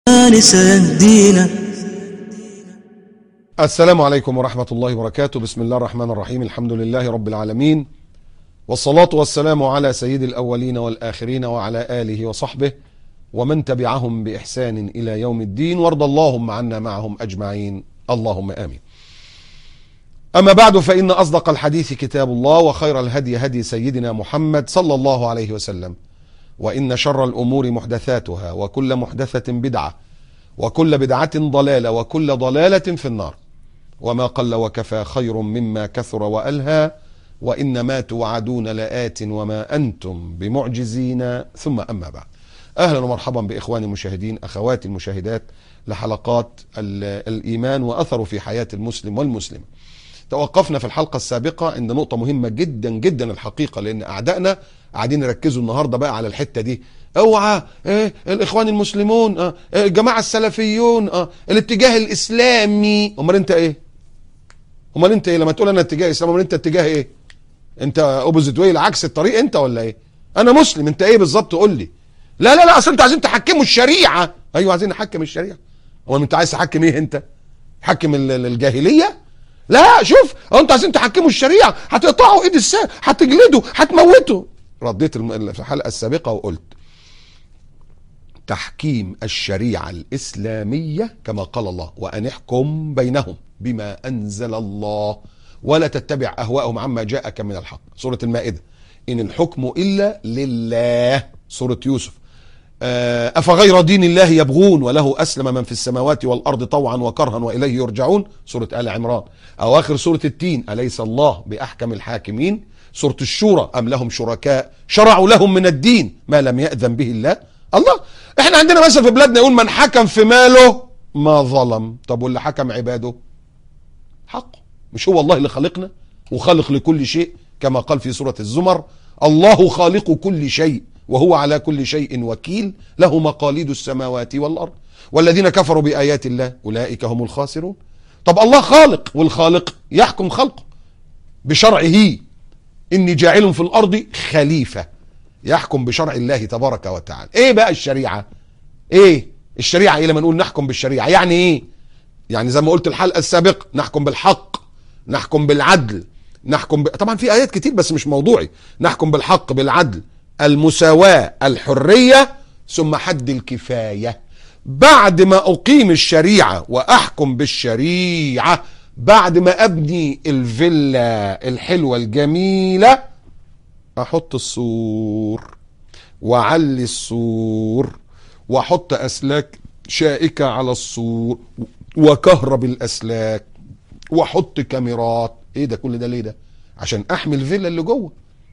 سيهدينا. السلام عليكم ورحمة الله وبركاته. بسم الله الرحمن الرحيم. الحمد لله رب العالمين، والصلاة والسلام على سيد الأولين والآخرين وعلى آله وصحبه ومن تبعهم بإحسان إلى يوم الدين، وارض اللهم عنا معهم أجمعين، اللهم آمين. أما بعد، فإن أصدق الحديث كتاب الله، وخير الهدي هدي سيدنا محمد صلى الله عليه وسلم، وإن شر الأمور محدثاتها، وكل محدثة بدعة، وكل بدعة ضلالة، وكل ضلالة في النار. وما قل وكفى خير مما كثر وألهى، وإنما توعدون لآت وما أنتم بمعجزين. ثم أما بعد، أهلا ومرحبا بإخواني المشاهدين، أخواتي المشاهدات، لحلقات الإيمان وأثره في حياة المسلم والمسلمة. توقفنا في الحلقة السابقة عند نقطة مهمة جدا جدا الحقيقة، لأن أعدائنا قاعدين يركزوا النهاردة بقى على الحتة دي. اوعى الإخوان المسلمون، الجماعة السلفيون، الاتجاه الإسلامي. امال انت ايه؟ امال انت ايه لما تقول انا اتجاه اسلامي؟ امال انت اتجاه ايه؟ انت اوبوزيت واي، عكس الطريق انت ولا ايه؟ انا مسلم، انت ايه بالظبط؟ قول لي. لا لا لا، اصل انتوا عايزين تحكموا الشريعة. ايوه عايزين نحكم الشريعة. امال انت عايز تحكم ايه انت؟ تحكم الجاهلية؟ لا، شوف، انتوا عايزين تحكموا الشريعة، هتقطعوا ايد السارق، هتجلدوا، هتموتوا. رديت في الحلقة السابقة وقلت تحكيم الشريعة الإسلامية كما قال الله: وأن احكم بينهم بما أنزل الله ولا تتبع أهواءهم عما جاءك من الحق. سورة المائدة. إن الحكم إلا لله. سورة يوسف. أفغير دين الله يبغون وله أسلم من في السماوات والأرض طوعا وكرها وإليه يرجعون. سورة آل عمران. أواخر سورة التين: أليس الله بأحكم الحاكمين. سورة الشورى: أم لهم شركاء شرعوا لهم من الدين ما لم يأذن به الله. الله، احنا عندنا مثل في بلادنا يقول: من حكم في ماله ما ظلم. طب واللي حكم عباده حقه. مش هو الله اللي خلقنا وخالق لكل شيء كما قال في سورة الزمر: الله خالق كل شيء وهو على كل شيء وكيل، له مقاليد السماوات والأرض والذين كفروا بآيات الله أولئك هم الخاسرون. طب الله خالق، والخالق يحكم خلقه بشرعه. إني جاعل في الأرض خليفة، يحكم بشرع الله تبارك وتعالى. ايه بقى الشريعة؟ ايه الشريعة؟ ايه لما نقول نحكم بالشريعة يعني ايه؟ يعني زي ما قلت الحلقة السابقة: نحكم بالحق، نحكم بالعدل، طبعا في آيات كتير بس مش موضوعي. نحكم بالحق، بالعدل، المساواة، الحرية، ثم حد الكفاية. بعد ما أقيم الشريعة وأحكم بالشريعة، بعد ما أبني الفيلا الحلوة الجميلة، أحط السور وأعلي السور وأحط أسلاك شائكة على السور وكهرب الأسلاك وأحط كاميرات. إيه ده؟ كل ده ليه ده؟ عشان أحمي الفيلا اللي جوه،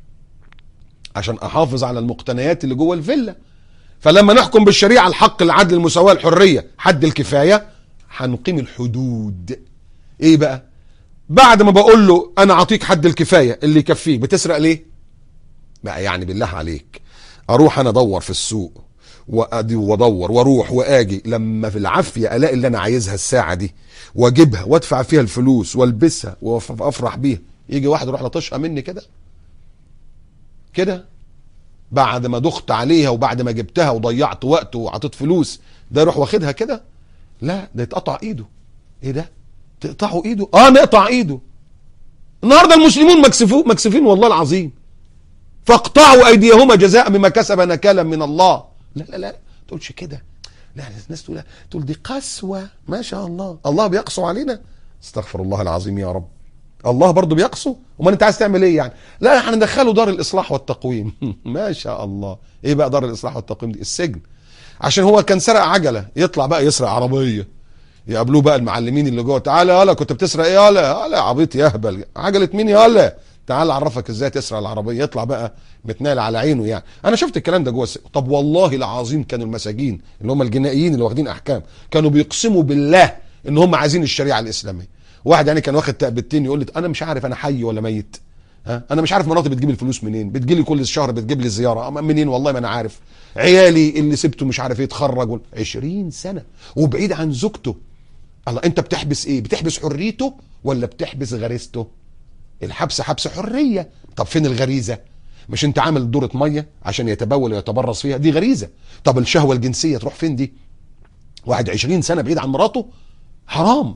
عشان أحافظ على المقتنيات اللي جوه الفيلا. فلما نحكم بالشريعة: الحق، العدل، المساواة، الحرية، حد الكفاية، هنقيم الحدود. إيه بقى؟ بعد ما بقول له أنا أعطيك حد الكفاية اللي يكفيك، بتسرق ليه؟ بقى يعني بالله عليك، اروح انا ادور في السوق وادور واروح واجي، لما في العافيه الاقي اللي انا عايزها الساعه دي واجيبها وادفع فيها الفلوس والبسها وافرح بيها، يجي واحد يروح لطشها مني كده بعد ما دخت عليها وبعد ما جبتها وضيعت وقت وعطيت فلوس، ده يروح واخدها كده؟ لا، ده يتقطع ايده. ايه ده؟ تقطعوا ايده؟ نقطع ايده. النهارده المسلمون مكسفين والله العظيم. فاقطعوا ايديهما جزاء بما كسب نكالا من الله. لا لا لا، تقولش كده. لا، الناس تقول دي قسوة. ما شاء الله، الله بيقسو علينا؟ استغفر الله العظيم يا رب. الله برضو بيقسو؟ امال انت عايز تعمل ايه يعني؟ لا، هندخله دار الاصلاح والتقويم. ما شاء الله. ايه بقى دار الاصلاح والتقويم دي؟ السجن. عشان هو كان سرق عجلة، يطلع بقى يسرق عربية، يقابلوه بقى المعلمين اللي جوه: تعالى يالا، كنت بتسرق ايه يالا عبيط يهبل، عجلة مين يالا؟ تعال اعرفك ازاي تسرق العربيه. يطلع بقى متنال على عينه. يعني انا شفت الكلام ده جوه طب والله العظيم كانوا المساجين اللي هم الجنائيين اللي واخدين احكام كانوا بيقسموا بالله ان هم عايزين الشريعه الاسلاميه. واحد يعني كان واخد تأبتين يقول لي: انا مش عارف انا حي ولا ميت، انا مش عارف مراتي بتجيب الفلوس منين، بتجيلي كل شهر بتجيب لي زياره منين، والله ما انا عارف، عيالي اللي سبته مش عارف ايه اتخرج 20 سنه وبعيد عن زوجته. الله، انت بتحبس ايه؟ بتحبس حريته ولا بتحبس غريزته؟ الحبس حبس حرية. طب فين الغريزة؟ مش انت عامل دورة مية عشان يتبول ويتبرص فيها؟ دي غريزة. طب الشهوة الجنسية تروح فين دي؟ واحد 20 سنة بعيد عن مراته حرام.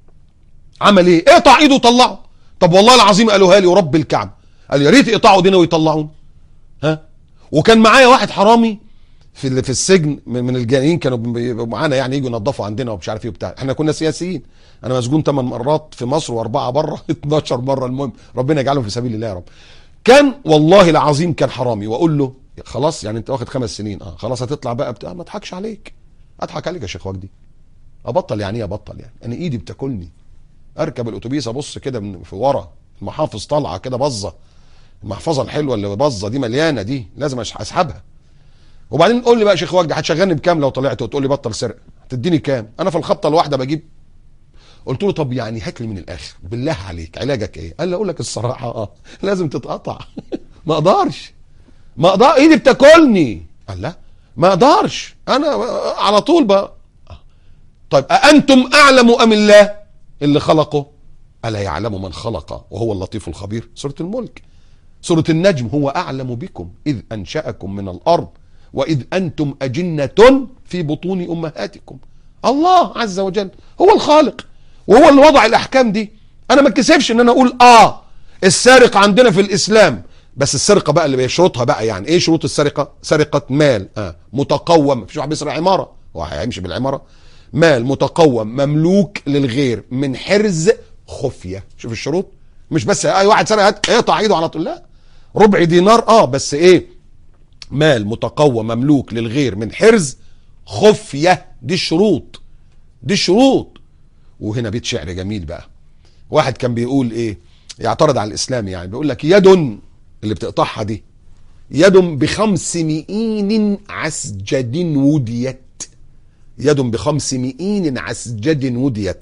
عمل ايه؟ اقطع ايده وطلعه. طب والله العظيم قالوها لي ورب الكعبة، قال يا ريت يقطعوا ايدينا ويطلعون. ها؟ وكان معايا واحد حرامي في السجن من الجانيين، كانوا بيبقوا معانا يعني، يجوا ينظفوا عندنا ومش عارف ايه وبتاع. احنا كنا سياسيين، انا مسجون 8 مرات في مصر و4 بره 12 مره. المهم ربنا يجعلهم في سبيل الله يا رب. كان والله العظيم كان حرامي، واقول له خلاص يعني انت واخد 5 سنين، خلاص هتطلع بقى ما اضحكش عليك. اضحك عليك يا شيخ وجدي؟ ابطل يعني ايه ابطل؟ يعني انا ايدي بتاكلني، اركب الاتوبيس ابص كده من في ورا المحافظ طالعه كده بظه، المحفظه الحلوه اللي بظه دي مليانه، دي لازم اسحبها. وبعدين تقول لي بقى يا شيخ وجدي هتشغلني بكام لو طلعت وتقول لي بطل سرقه؟ هتديني كام؟ انا في الخبطه الواحده بجيب. قلت له طب يعني هات لي من الاخر بالله عليك، علاجك ايه؟ قال لي اقول لك الصراحه لازم تتقطع. ما اقدرش، ما اقدر، ايدي بتاكلني. قال لا ما اقدرش، انا على طول بقى. طيب أأنتم أعلم أم الله اللي خلقه؟ ألا يعلم من خلق وهو اللطيف الخبير؟ سورة الملك. سورة النجم، هو أعلم بكم إذ أنشأكم من الأرض وإذ أنتم أجنة في بطون أمهاتكم. الله عز وجل هو الخالق وهو اللي وضع الأحكام دي. أنا ما اتكسفش إن أنا أقول السارق عندنا في الإسلام، بس السرقة بقى اللي بيشرطها بقى، يعني إيه شروط السرقة؟ سرقة مال متقوم، مفيش واحد بيسرق عمارة هو هيمشي بالعمارة. مال متقوم مملوك للغير من حرز خفية. شوف الشروط، مش بس اي واحد سرق اقطع ايده على طول، لا، ربع دينار بس ايه؟ مال متقوم مملوك للغير من حرز خفية. دي الشروط، دي الشروط. وهنا بيت شعر جميل بقى. واحد كان بيقول ايه، يعترض على الاسلام يعني، بيقول لك يد اللي بتقطعها دي يد ب5 مئين عسجد وديت. يد ب5 مئين عسجد وديت.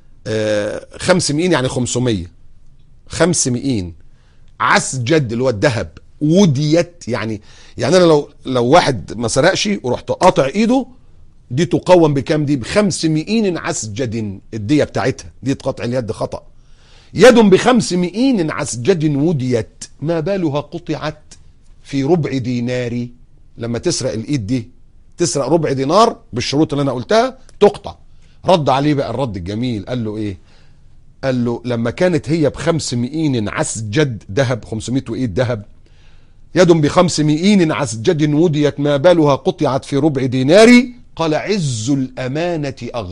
5 مئين يعني 500. 5 مئين عسجد اللي هو الذهب، وديت يعني انا لو واحد ما سرقش ورحت قاطع ايده، دي تقوم بكام؟ دي ب5 مئين عسجد، الدية بتاعتها دي قطع اليد خطأ. يد ب5 مئين عسجد وديت، ما بالها قطعت في ربع دينار. لما تسرق الايد دي، تسرق ربع دينار بالشروط اللي انا قلتها، تقطع. رد عليه بقى الرد الجميل، قال له ايه؟ قال له لما كانت هي ب5 مئين عسجد ذهب، 500 وايد ذهب، يد ب5 مئين عسجد وديت ما بالها قطعت في ربع دينار، قال عز الأمانة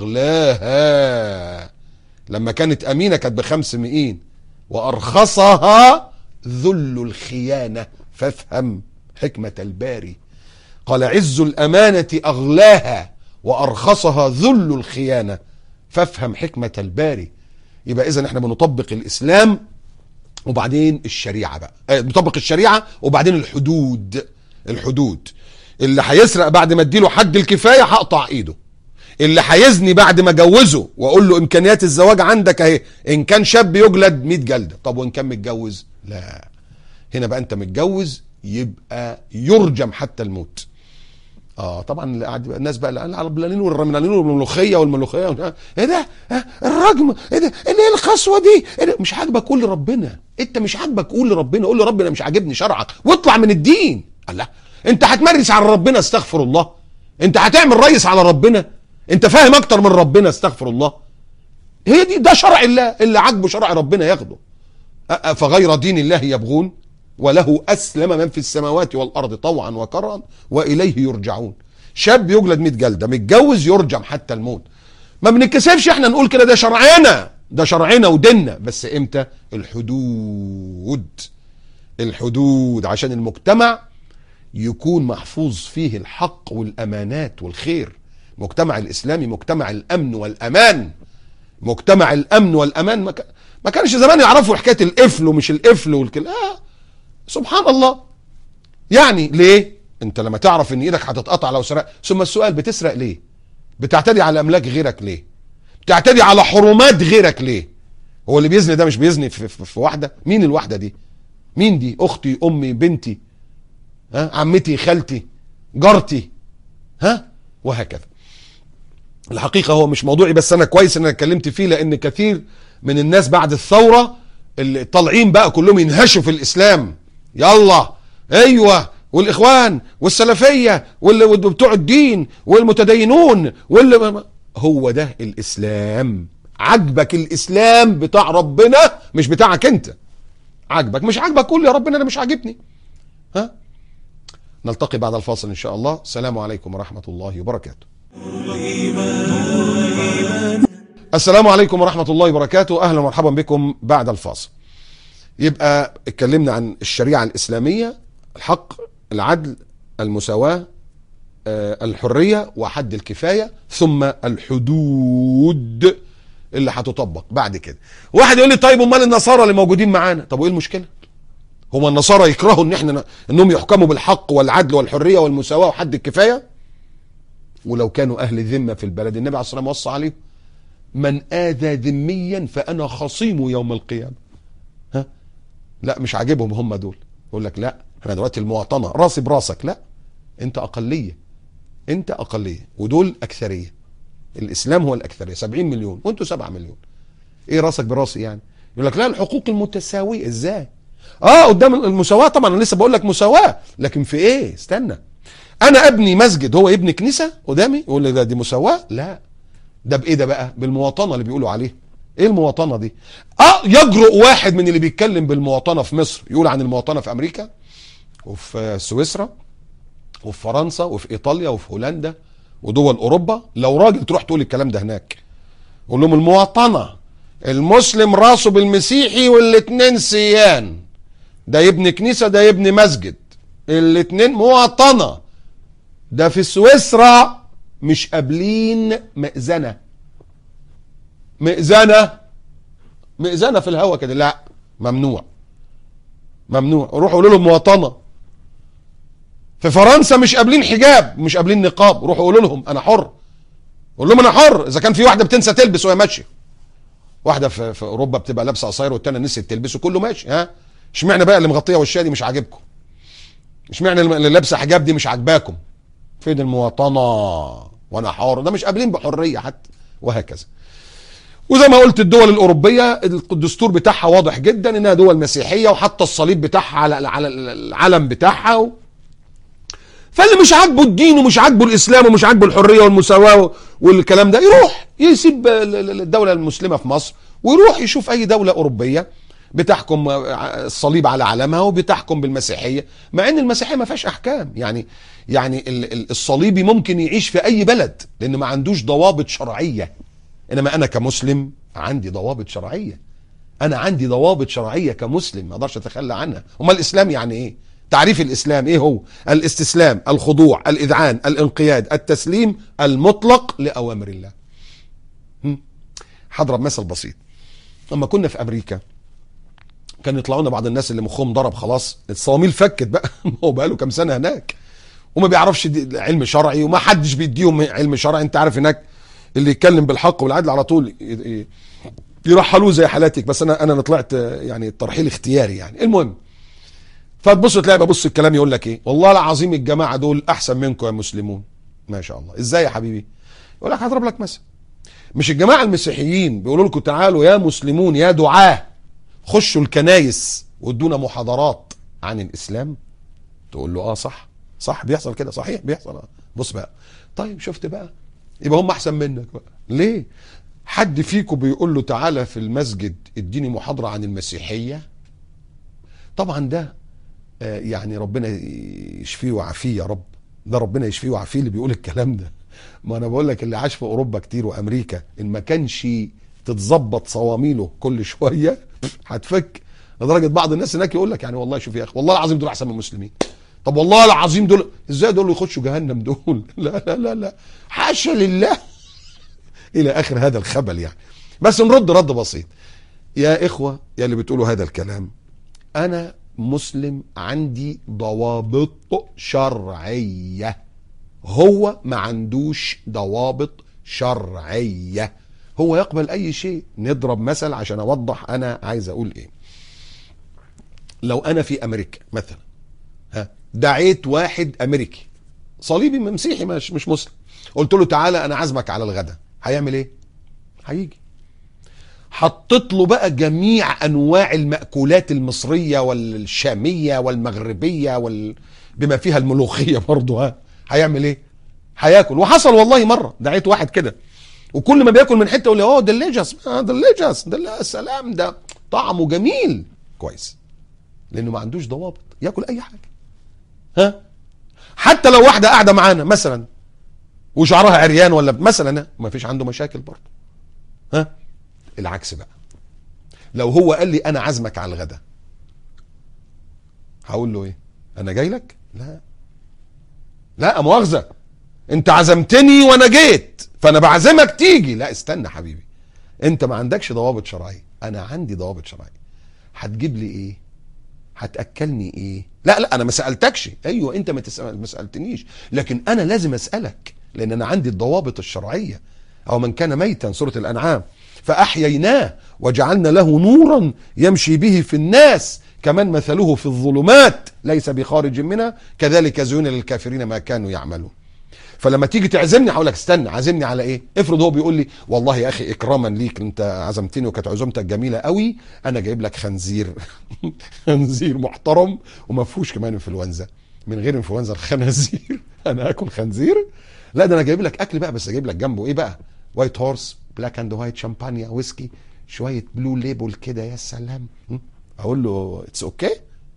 أغلاها. لما كانت أمينة كانت ب5 مئين، وأرخصها ذل الخيانة، فافهم حكمة الباري. قال عز الأمانة أغلاها وأرخصها ذل الخيانة، فافهم حكمة الباري. يبقى إذن احنا بنطبق الإسلام وبعدين الشريعة بقى، نطبق الشريعة وبعدين الحدود. اللي هيسرق بعد ما اديله حد الكفاية هقطع ايده. اللي هيزني بعد ما جوزه واقول له امكانيات الزواج عندك اهي، ان كان شاب يجلد 100 جلدة. طب وان كان متجوز؟ لا، هنا بقى انت متجوز يبقى يرجم حتى الموت. طبعا الناس بقى العربلانين والرملانين والملوخيه ايه ده؟ الرجم ايه ده؟ ايه القسوه دي؟ إيه مش عاجبك قول لربنا. انت مش عاجبك قول لربنا، قول لربنا مش عاجبني شرعك واطلع من الدين. الله، انت هتمرس على ربنا؟ استغفر الله. انت هتعمل ريس على ربنا؟ انت فاهم اكتر من ربنا؟ استغفر الله. هي دي، ده شرع الله، اللي عاجبه شرع ربنا ياخده. فغير دين الله يبغون وله أسلم من في السماوات والأرض طوعا وكرها وإليه يرجعون. شاب يجلد 100 جلدة، متجوز يرجم حتى الموت. ما بنتكسفش احنا نقول كده، ده شرعنا، ده شرعنا وديننا. بس امتى؟ الحدود عشان المجتمع يكون محفوظ فيه الحق والأمانات والخير. مجتمع الإسلامي مجتمع الأمن والأمان. مجتمع الأمن والأمان. ما كانش زمان يعرفوا حكاية القفل ومش القفل والكلام. سبحان الله. يعني ليه؟ انت لما تعرف ان ايدك هتتقطع لو سرقت. ثم السؤال، بتسرق ليه؟ بتعتدي على املاك غيرك ليه؟ بتعتدي على حرمات غيرك ليه؟ هو اللي بيزني ده مش بيزني في واحده؟ مين الواحده دي؟ مين دي؟ اختي، امي، بنتي، عمتي، خالتي، جارتي، وهكذا. الحقيقه هو مش موضوعي، بس انا كويس ان انا اتكلمت فيه، لان كثير من الناس بعد الثوره اللي طالعين بقى كلهم ينهشوا في الاسلام. يلا ايوه والاخوان والسلفيه وبتوع الدين والمتدينون هو ده الاسلام. عجبك الاسلام بتاع ربنا مش بتاعك انت. عجبك مش عجبك قول يا ربنا انا مش عاجبني. ها، نلتقي بعد الفاصل ان شاء الله. السلام عليكم ورحمه الله وبركاته. السلام عليكم ورحمه الله وبركاته. اهلا ومرحبا بكم بعد الفاصل. يبقى اتكلمنا عن الشريعه الاسلاميه، الحق، العدل، المساواه، الحريه وحد الكفايه، ثم الحدود اللي هتطبق بعد كده. واحد يقول لي طيب امال النصارى اللي موجودين معانا؟ طب وايه المشكله؟ هما النصارى يكرهوا انهم يحكموا بالحق والعدل والحريه والمساواه وحد الكفايه؟ ولو كانوا اهل ذمه في البلد، النبي عليه الصلاه والسلام وصى عليهم: من آذى ذميا فانا خصيمه يوم القيامه. ها، لا مش عاجبهم هم دول. يقول لك لا احنا دلوقتي المواطنه راسي براسك. لا، انت اقليه، انت اقليه ودول اكثريه. الاسلام هو الاكثريه 70 مليون وانتوا 7 مليون. ايه راسك براسي يعني؟ يقول لك لا الحقوق المتساويه. ازاي؟ قدام المساواه طبعا. انا لسه بقول لك مساواه، لكن في ايه؟ استنى، انا ابني مسجد هو يبني كنيسه قدامي يقول لي دي مساواه؟ لا، ده بايه؟ ده بقى بالمواطنه اللي بيقولوا عليها. ايه المواطنه دي؟ يجرؤ واحد من اللي بيتكلم بالمواطنه في مصر يقول عن المواطنه في امريكا وفي سويسرا وفي فرنسا وفي ايطاليا وفي هولندا ودول اوروبا؟ لو راجل تروح تقول الكلام ده هناك، قول لهم المواطنه المسلم راسه بالمسيحي والاتنين سيان، ده يبني كنيسه ده يبني مسجد، الاتنين مواطنه. ده في سويسرا مش قابلين مئذنه. مئذنه في الهوا كده، لا ممنوع. روحوا قولوا لهم مواطنه. في فرنسا مش قابلين حجاب، مش قابلين نقاب، روحوا قولوا لهم انا حر. قول لهم انا حر اذا كان في واحده بتنسى تلبس وهي ماشيه. واحده في اوروبا بتبقى لابسه قصير والتانيه نسيت تلبس وكله ماشي. ها، اشمعنى بقى اللي مغطيه وشها دي مش عاجبكم؟ اشمعنى اللي لابسه حجاب دي مش عاجباكم؟ فين المواطنه؟ وانا حر. ده مش قابلين بحريه حتى، وهكذا. وزي ما قلت الدول الاوروبيه الدستور بتاعها واضح جدا انها دول مسيحيه، وحتى الصليب بتاعها على العلم بتاعها. فاللي مش عاجبه الدين ومش عاجبه الاسلام ومش عاجبه الحريه والمساواه والكلام ده يروح يسيب الدوله المسلمه في مصر ويروح يشوف اي دوله اوروبيه بتحكم الصليب على علمها وبتحكم بالمسيحيه، مع ان المسيحيه ما فيهاش احكام. يعني الصليبي ممكن يعيش في اي بلد لان ما عندوش ضوابط شرعيه، انما انا كمسلم عندي ضوابط شرعيه. انا عندي ضوابط شرعيه كمسلم ما اقدرش اتخلى عنها. امال الاسلام يعني ايه؟ تعريف الاسلام ايه هو؟ الاستسلام، الخضوع، الاذعان، الانقياد، التسليم المطلق لاوامر الله. هضرب مثل بسيط. لما كنا في امريكا كان يطلعوا لنا بعض الناس اللي مخهم ضرب خلاص، الصواميل فكت بقى. هو بقى له كام سنه هناك وما بيعرفش علم شرعي وما حدش بيديهم علم شرعي. انت عارف هناك اللي يتكلم بالحق والعدل على طول يرحلوه زي حالاتك. بس انا طلعت يعني الترحيل اختياري يعني. المهم، فتبص تلاقي ببص الكلام يقول لك ايه؟ والله العظيم الجماعه دول احسن منكم يا مسلمون. ما شاء الله. ازاي يا حبيبي؟ يقول لك هضرب لك مثل. مش الجماعه المسيحيين بيقولوا لكم تعالوا يا مسلمون يا دعاه خشوا الكنايس وادونا محاضرات عن الاسلام؟ تقول له صح بيحصل كده، صحيح بيحصل. بص بقى، طيب شفت بقى، يبقى هم احسن منك بقى. ليه؟ حد فيكم بيقول له تعالى في المسجد اديني محاضره عن المسيحيه؟ طبعا ده يعني ربنا يشفيه ويعافيه يا رب. ده ربنا يشفيه ويعافيه اللي بيقول الكلام ده. ما انا بقول لك اللي عاش في اوروبا كتير وامريكا ان ما كانش تتظبط صواميله كل شويه هتفك. لدرجه بعض الناس هناك يقول لك يعني والله شوف يا اخي والله العظيم دول احسن من المسلمين. طب والله العظيم دول ازاي دول يخشوا جهنم دول؟ لا لا لا لا حاشا لله. الى اخر هذا الخبل يعني. بس نرد رد بسيط. يا اخوه يا اللي بتقولوا هذا الكلام، انا مسلم عندي ضوابط شرعيه، هو ما عندوش ضوابط شرعيه، هو يقبل اي شيء. نضرب مثل عشان اوضح انا عايز اقول ايه. لو انا في امريكا مثلا دعيت واحد امريكي صليبي مسيحي مش مسلم، قلت له تعالى انا عازمك على الغداء، هيعمل ايه؟ هيجي. حطيت له بقى جميع انواع المأكولات المصرية والشامية والمغربية بما فيها الملوخيه برضه، هيعمل ايه؟ هياكل. وحصل والله مره دعيت واحد كده، وكل ما بياكل من حته يقول لي اوه ديليجس ديليجس السلام، ده طعمه جميل كويس، لانه ما عندوش ضوابط، ياكل اي حاجه. حتى لو واحده قاعده معانا مثلا وشعرها عريان ولا مثلا، ما فيش عنده مشاكل برضه. العكس بقى، لو هو قال لي انا عازمك على الغدا، هقول له ايه؟ انا جاي لك؟ لا مؤاخذه، انت عزمتني وانا جيت فانا بعزمك تيجي. لا استنى حبيبي، انت ما عندكش ضوابط شرعيه، انا عندي ضوابط شرعيه. هتجيب لي ايه؟ هتاكلني ايه؟ لا انا ما سالتكش. ايوه انت ما سالتنيش، لكن انا لازم اسالك لان انا عندي الضوابط الشرعيه. او من كان ميتا، سوره الانعام، فاحييناه وجعلنا له نورا يمشي به في الناس كمن مثله في الظلمات ليس بخارج منها كذلك زين للكافرين ما كانوا يعملون. فلما تيجي تعزمني هقول لك استنى، عازمني على ايه؟ افرض هو بيقول لي والله يا اخي اكراما ليك انت عزمتني وكانت عزومتك جميله قوي، انا جايب لك خنزير خنزير محترم وما فيهوش كمان انفلونزا. من غير انفلونزا الخنازير انا اكل خنزير؟ لا ده انا جايب لك اكل بقى، بس جايب لك جنبه ايه بقى؟ وايت هورس، بلاك اند وايت، شامبانيا، ويسكي، شويه بلو ليبل كده، يا سلام. اقول له اتس اوكي؟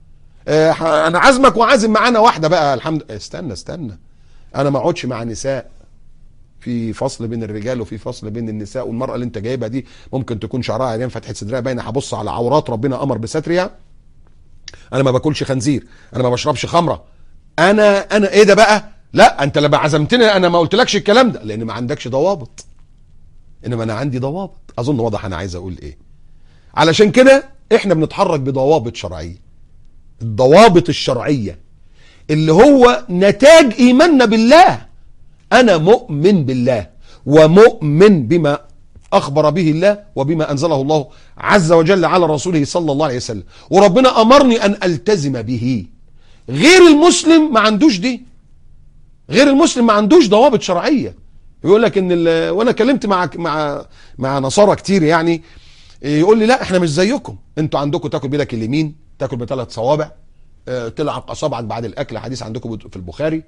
انا عازمك وعازم معانا واحده بقى الحمد لله. استنى، انا ما اقعدش مع نساء، في فصل بين الرجال وفي فصل بين النساء، والمرأة اللي انت جايبها دي ممكن تكون شعرها عريان، فتحة صدرها باينه، هبص على عورات ربنا امر بسترها. انا ما باكلش خنزير، انا ما بشربش خمره، انا ايه ده بقى؟ لا انت لما عزمتني انا ما قلتلكش الكلام ده لان ما عندكش ضوابط، انما انا عندي ضوابط. اظن واضح انا عايز اقول ايه. علشان كده احنا بنتحرك بضوابط شرعيه. الضوابط الشرعيه اللي هو نتاج ايماننا بالله. انا مؤمن بالله ومؤمن بما اخبر به الله وبما انزله الله عز وجل على رسوله صلى الله عليه وسلم، وربنا امرني ان التزم به. غير المسلم ما عندوش دي، غير المسلم ما عندوش ضوابط شرعيه. يقول لك ان وانا كلمت مع نصارى كتير يعني، يقول لي لا احنا مش زيكم، انتوا عندكم تاكل بايدك اليمين، تاكل بثلاث صوابع، تلعق اصابعك بعد الاكل، حديث عندكم في البخاري،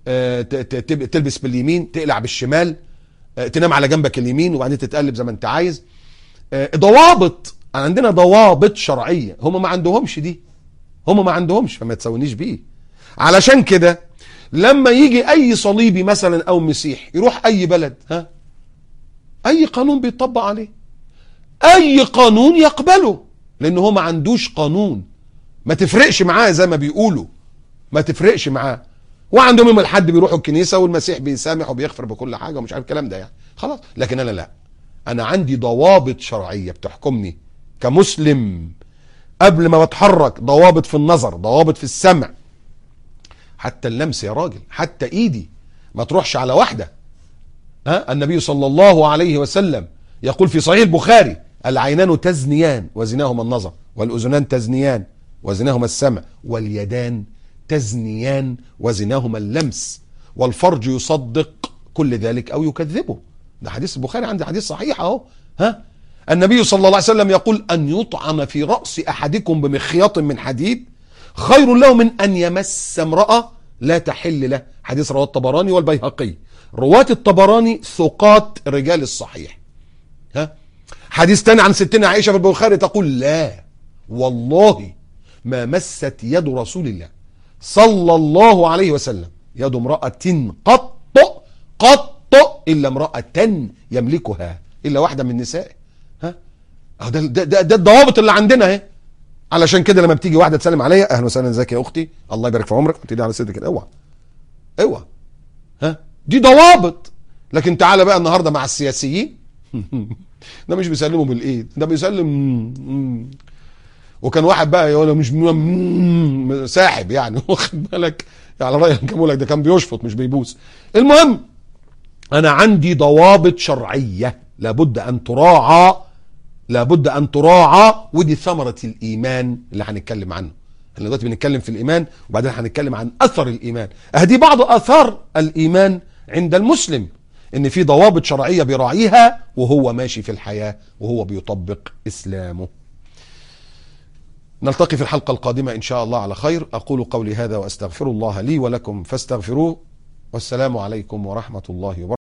تلبس باليمين، تقلع بالشمال، تنام على جنبك اليمين وبعدين تتقلب زي ما انت عايز. ضوابط، عندنا ضوابط شرعيه، هم ما عندهمش دي، هم ما عندهمش، فما تساوينيش بيه. علشان كده لما يجي اي صليبي مثلا او مسيحي يروح اي بلد، اي قانون بيطبق عليه، اي قانون يقبله، لان هو ما عندوش قانون، ما تفرقش معاه زي ما بيقولوا، ما تفرقش معاه. وعندهم يوم الحد بيروحوا الكنيسه والمسيح بيسامح وبيغفر بكل حاجه ومش عارف الكلام ده يعني، خلاص. لكن انا لا، انا عندي ضوابط شرعيه بتحكمني كمسلم. قبل ما بتحرك ضوابط في النظر، ضوابط في السمع، حتى اللمس يا راجل، حتى ايدي ما تروحش على واحده. النبي صلى الله عليه وسلم يقول في صحيح البخاري: العينان تزنيان وزناهما النظر، والاذنان تزنيان وزناهما السمع، واليدان تزنيان وزناهما اللمس، والفرج يصدق كل ذلك او يكذبه. ده حديث البخاري، عندي حديث صحيح اهو. النبي صلى الله عليه وسلم يقول: ان يطعن في راس احدكم بمخيط من حديد خير له من ان يمس امراه لا تحل له. حديث رواه الطبراني والبيهقي. رواة الطبراني ثقات رجال الصحيح. حديث تاني عن ستنا عائشه في البخاري تقول: لا والله ما مست يد رسول الله صلى الله عليه وسلم يد امرأة قط إلا امرأة يملكها، إلا واحدة من نسائه. ده الضوابط اللي عندنا اهي. علشان كده لما بتيجي واحدة تسلم عليا: أهلا وسهلا، ازيك يا أختي، الله يبارك في عمرك، تيجي على صدرك كده، اوعى دي ضوابط. لكن تعالى بقى النهارده مع السياسيين ده مش بيسلموا بالإيد، ده بيسلم وكان واحد بقى يقول مش ساحب يعني، واخد بالك، على رأيك كان ده كان بيشفط مش بيبوس. المهم انا عندي ضوابط شرعية لابد ان تراعى، لابد ان تراعى، ودي ثمرة الايمان اللي هنتكلم عنه. احنا دلوقتي بنتكلم في الايمان وبعدين هنتكلم عن اثر الايمان. دي بعض اثار الايمان عند المسلم، ان في ضوابط شرعية بيراعيها وهو ماشي في الحياة وهو بيطبق اسلامه. نلتقي في الحلقة القادمة إن شاء الله على خير. أقول قولي هذا وأستغفر الله لي ولكم فاستغفروه، والسلام عليكم ورحمة الله وبركاته.